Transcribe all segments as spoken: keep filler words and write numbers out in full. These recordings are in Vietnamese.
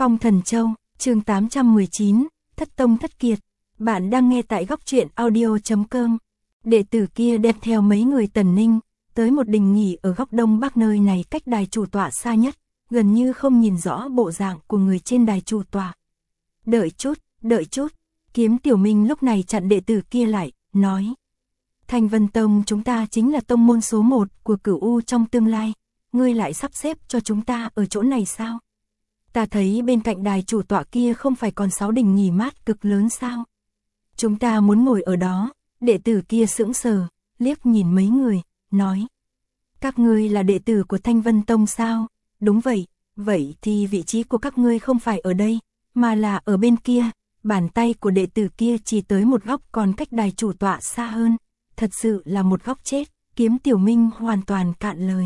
Phong Thần Châu, chương tám trăm mười chín, Thất Tông Thất Kiệt. Bạn đang nghe tại góc truyện audio chấm com. Đệ tử kia đem theo mấy người Tần Ninh, tới một đình nghỉ ở góc đông bắc, nơi này cách đài chủ tọa xa nhất, gần như không nhìn rõ bộ dạng của người trên đài chủ tọa. Đợi chút, đợi chút, Kiếm Tiểu Minh lúc này chặn đệ tử kia lại, nói. Thanh Vân Tông chúng ta chính là tông môn số một của Cửu U trong tương lai, ngươi lại sắp xếp cho chúng ta ở chỗ này sao? Ta thấy bên cạnh đài chủ tọa kia không phải còn sáu đình nghỉ mát cực lớn sao? Chúng ta muốn ngồi ở đó. Đệ tử kia sững sờ, liếc nhìn mấy người, nói. Các ngươi là đệ tử của Thanh Vân Tông sao? Đúng vậy, vậy thì vị trí của các ngươi không phải ở đây, mà là ở bên kia. Bàn tay của đệ tử kia chỉ tới một góc, còn cách đài chủ tọa xa hơn. Thật sự là một góc chết. Kiếm Tiểu Minh hoàn toàn cạn lời.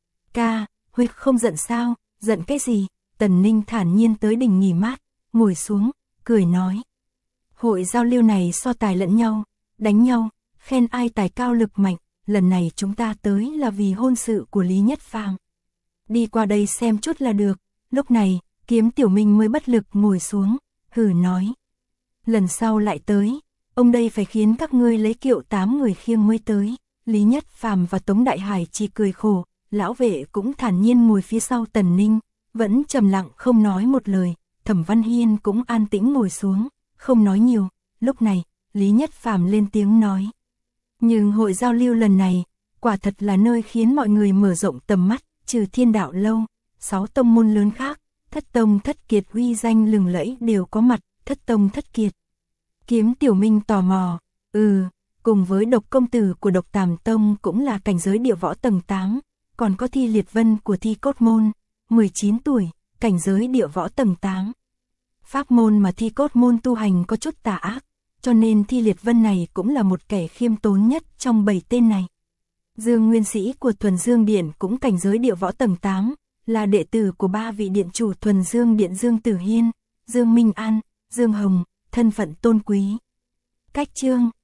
Ca, huynh không giận sao? Giận cái gì? Tần Ninh thản nhiên tới đình nghỉ mát, ngồi xuống, cười nói. Hội giao lưu này so tài lẫn nhau, đánh nhau, khen ai tài cao lực mạnh, lần này chúng ta tới là vì hôn sự của Lý Nhất Phàm. Đi qua đây xem chút là được. Lúc này, Kiếm Tiểu Minh mới bất lực ngồi xuống, hừ nói. Lần sau lại tới, ông đây phải khiến các ngươi lấy kiệu tám người khiêng mới tới. Lý Nhất Phàm và Tống Đại Hải chỉ cười khổ, lão vệ cũng thản nhiên ngồi phía sau Tần Ninh, vẫn trầm lặng không nói một lời. Thẩm Văn Hiên cũng an tĩnh ngồi xuống, không nói nhiều. Lúc này, Lý Nhất Phàm lên tiếng nói. Nhưng hội giao lưu lần này, quả thật là nơi khiến mọi người mở rộng tầm mắt, trừ Thiên Đạo Lâu, sáu tông môn lớn khác, Thất Tông Thất Kiệt uy danh lừng lẫy đều có mặt. Thất Tông Thất Kiệt. Kiếm Tiểu Minh tò mò, ừ, cùng với Độc Công Tử của Độc Tàm Tông cũng là cảnh giới địa võ tầng tám, còn có Thi Liệt Vân của Thi Cốt Môn, mười chín tuổi, cảnh giới địa võ tầng tám. Pháp môn mà Thi Cốt Môn tu hành có chút tà ác, cho nên Thi Liệt Vân này cũng là một kẻ khiêm tốn nhất trong bảy tên này. Dương Nguyên Sĩ của Thuần Dương Điện cũng cảnh giới địa võ tầng tám, là đệ tử của ba vị điện chủ Thuần Dương Điện Dương Tử Hiên, Dương Minh An, Dương Hồng, thân phận tôn quý. Cách chương,